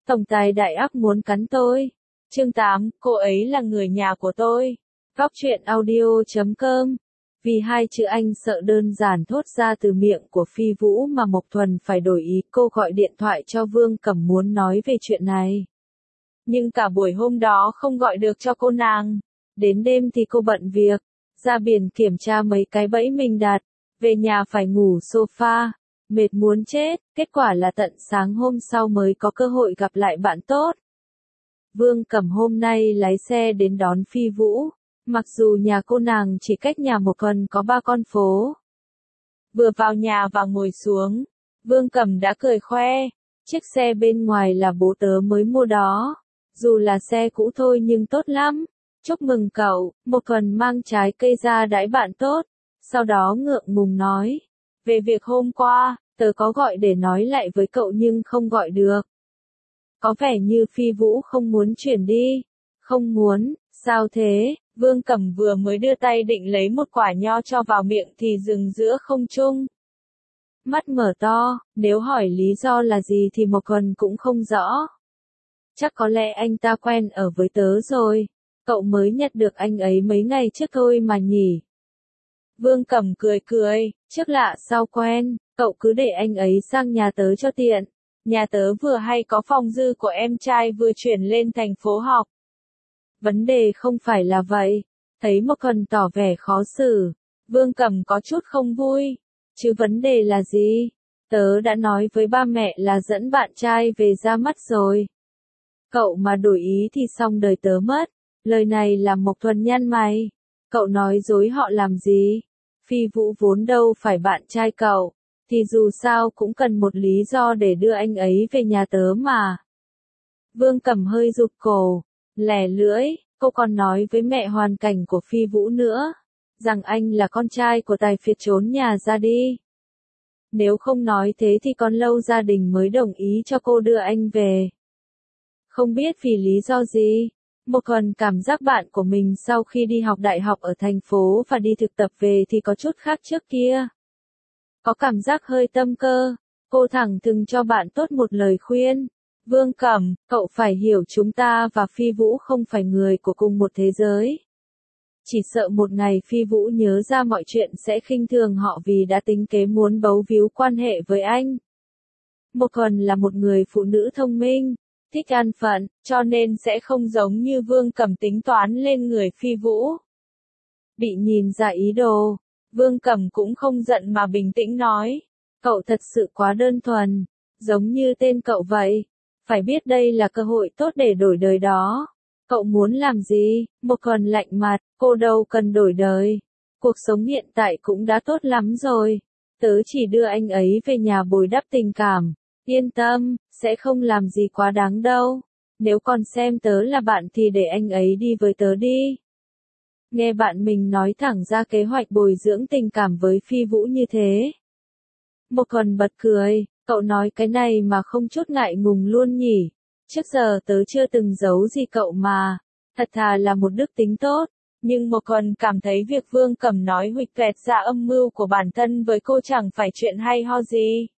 Tổng tài đại ác muốn cắn tôi. Chương 8, cô ấy là người nhà của tôi. Góc truyện audio.com. Vì hai chữ anh sợ đơn giản thốt ra từ miệng của Phi Vũ mà Mộc Thuần phải đổi ý, cô gọi điện thoại cho Vương Cẩm muốn nói về chuyện này. Nhưng cả buổi hôm đó không gọi được cho cô nàng. Đến đêm thì cô bận việc, ra biển kiểm tra mấy cái bẫy mình đặt, về nhà phải ngủ sofa, mệt muốn chết, kết quả là tận sáng hôm sau mới có cơ hội gặp lại bạn tốt. Vương Cẩm hôm nay lái xe đến đón Phi Vũ, mặc dù nhà cô nàng chỉ cách nhà một con có 3 con phố. Vừa vào nhà và ngồi xuống, Vương Cẩm đã cười khoe, chiếc xe bên ngoài là bố tớ mới mua đó, dù là xe cũ thôi nhưng tốt lắm. Chúc mừng cậu, Mộc Thuần mang trái cây ra đãi bạn tốt, sau đó ngượng ngùng nói, về việc hôm qua, tớ có gọi để nói lại với cậu nhưng không gọi được. Có vẻ như Phi Vũ không muốn chuyển đi. Không muốn, sao thế? Vương Cẩm vừa mới đưa tay định lấy một quả nho cho vào miệng thì dừng giữa không trung. Mắt mở to, nếu hỏi lý do là gì thì Mộc Thuần cũng không rõ. Chắc có lẽ anh ta quen ở với tớ rồi. Cậu mới nhặt được anh ấy mấy ngày trước thôi mà nhỉ. Vương Cẩm cười cười, trước lạ sau quen, cậu cứ để anh ấy sang nhà tớ cho tiện. Nhà tớ vừa hay có phòng dư của em trai vừa chuyển lên thành phố học. Vấn đề không phải là vậy. Thấy Mộc Thuần tỏ vẻ khó xử, Vương Cẩm có chút không vui. Chứ vấn đề là gì? Tớ đã nói với ba mẹ là dẫn bạn trai về ra mắt rồi. Cậu mà đổi ý thì xong đời tớ mất. Lời này làm Mộc Thuần nhăn mày. Cậu nói dối họ làm gì? Phi Vũ vốn đâu phải bạn trai cậu, thì dù sao cũng cần một lý do để đưa anh ấy về nhà tớ mà. Vương Cẩm hơi rụt cổ, lẻ lưỡi, cô còn nói với mẹ hoàn cảnh của Phi Vũ nữa, rằng anh là con trai của tài phiệt trốn nhà ra đi. Nếu không nói thế thì còn lâu gia đình mới đồng ý cho cô đưa anh về. Không biết vì lý do gì, Mộc Thuần cảm giác bạn của mình sau khi đi học đại học ở thành phố và đi thực tập về thì có chút khác trước kia. Có cảm giác hơi tâm cơ, cô thẳng thừng cho bạn tốt một lời khuyên. Vương Cẩm, cậu phải hiểu chúng ta và Phi Vũ không phải người của cùng một thế giới. Chỉ sợ một ngày Phi Vũ nhớ ra mọi chuyện sẽ khinh thường họ vì đã tính kế muốn bấu víu quan hệ với anh. Mộc Thuần là một người phụ nữ thông minh, thích an phận, cho nên sẽ không giống như Vương Cẩm tính toán lên người Phi Vũ. Bị nhìn ra ý đồ, Vương Cẩm cũng không giận mà bình tĩnh nói, cậu thật sự quá đơn thuần, giống như tên cậu vậy, phải biết đây là cơ hội tốt để đổi đời đó. Cậu muốn làm gì? Mộc Thuần lạnh mặt, cô đâu cần đổi đời. Cuộc sống hiện tại cũng đã tốt lắm rồi. Tớ chỉ đưa anh ấy về nhà bồi đắp tình cảm. Yên tâm, sẽ không làm gì quá đáng đâu. Nếu còn xem tớ là bạn thì để anh ấy đi với tớ đi. Nghe bạn mình nói thẳng ra kế hoạch bồi dưỡng tình cảm với Phi Vũ như thế. Mộc Thuần bật cười, cậu nói cái này mà không chút ngại ngùng luôn nhỉ. Trước giờ tớ chưa từng giấu gì cậu mà. Thật thà là một đức tính tốt. Nhưng Mộc Thuần cảm thấy việc Vương Cẩm nói huỵch toẹt ra âm mưu của bản thân với cô chẳng phải chuyện hay ho gì.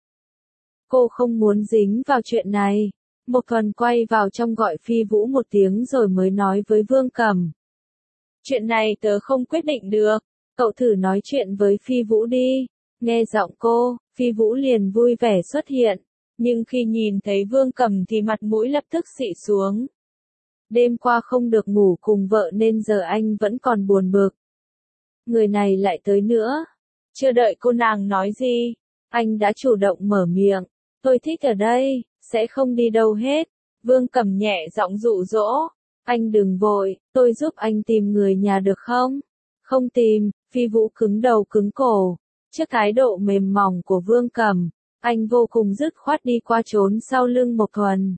Cô không muốn dính vào chuyện này. Mộc Thuần quay vào trong gọi Phi Vũ một tiếng rồi mới nói với Vương Cẩm. Chuyện này tớ không quyết định được. Cậu thử nói chuyện với Phi Vũ đi. Nghe giọng cô, Phi Vũ liền vui vẻ xuất hiện. Nhưng khi nhìn thấy Vương Cẩm thì mặt mũi lập tức xị xuống. Đêm qua không được ngủ cùng vợ nên giờ anh vẫn còn buồn bực. Người này lại tới nữa. Chưa đợi cô nàng nói gì, anh đã chủ động mở miệng. Tôi thích ở đây, sẽ không đi đâu hết. Vương Cẩm nhẹ giọng dụ dỗ. Anh đừng vội, tôi giúp anh tìm người nhà được không? Không tìm, Phi Vũ cứng đầu cứng cổ. Trước thái độ mềm mỏng của Vương Cẩm, anh vô cùng dứt khoát đi qua trốn sau lưng Mộc Thuần.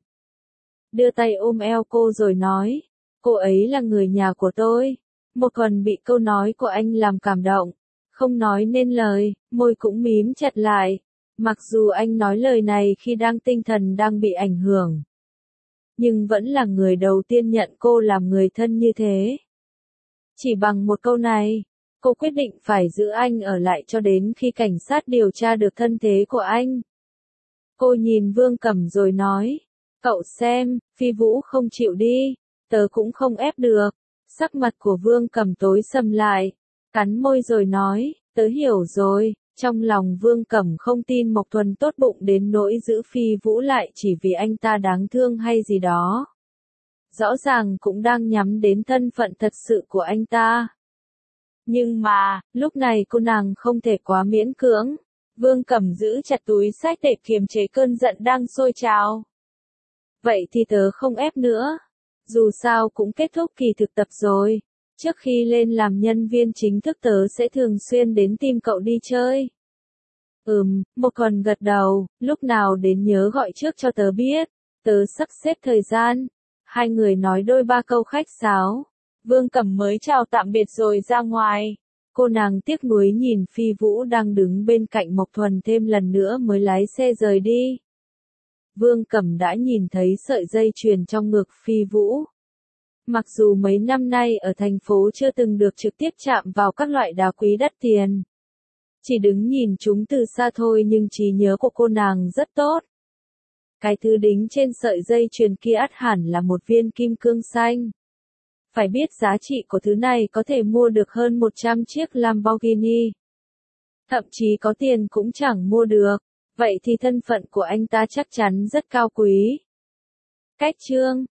Đưa tay ôm eo cô rồi nói, cô ấy là người nhà của tôi. Mộc Thuần bị câu nói của anh làm cảm động, không nói nên lời, môi cũng mím chặt lại. Mặc dù anh nói lời này khi tinh thần đang bị ảnh hưởng, nhưng vẫn là người đầu tiên nhận cô làm người thân như thế. Chỉ bằng một câu này, cô quyết định phải giữ anh ở lại cho đến khi cảnh sát điều tra được thân thế của anh. Cô nhìn Vương Cẩm rồi nói, Cậu xem, Phi Vũ không chịu đi, tớ cũng không ép được. Sắc mặt của Vương Cẩm tối sầm lại, cắn môi rồi nói, tớ hiểu rồi. Trong lòng Vương Cẩm không tin Mộc Thuần tốt bụng đến nỗi giữ Phi Vũ lại chỉ vì anh ta đáng thương hay gì đó. Rõ ràng cũng đang nhắm đến thân phận thật sự của anh ta. Nhưng mà, lúc này cô nàng không thể quá miễn cưỡng. Vương Cẩm giữ chặt túi xách để kiềm chế cơn giận đang sôi trào. Vậy thì tớ không ép nữa. Dù sao cũng kết thúc kỳ thực tập rồi. Trước khi lên làm nhân viên chính thức tớ sẽ thường xuyên đến tìm cậu đi chơi. Một còn gật đầu, lúc nào đến nhớ gọi trước cho tớ biết. Tớ sắp xếp thời gian. Hai người nói đôi ba câu khách sáo. Vương Cẩm mới chào tạm biệt rồi ra ngoài. Cô nàng tiếc nuối nhìn Phi Vũ đang đứng bên cạnh Mộc Thuần thêm lần nữa mới lái xe rời đi. Vương Cẩm đã nhìn thấy sợi dây chuyền trong ngực Phi Vũ. Mặc dù mấy năm nay ở thành phố chưa từng được trực tiếp chạm vào các loại đá quý đắt tiền. Chỉ đứng nhìn chúng từ xa thôi nhưng trí nhớ của cô nàng rất tốt. Cái thứ đính trên sợi dây chuyền kia ắt hẳn là một viên kim cương xanh. Phải biết giá trị của thứ này có thể mua được hơn 100 chiếc Lamborghini. Thậm chí có tiền cũng chẳng mua được. Vậy thì thân phận của anh ta chắc chắn rất cao quý. Cách chương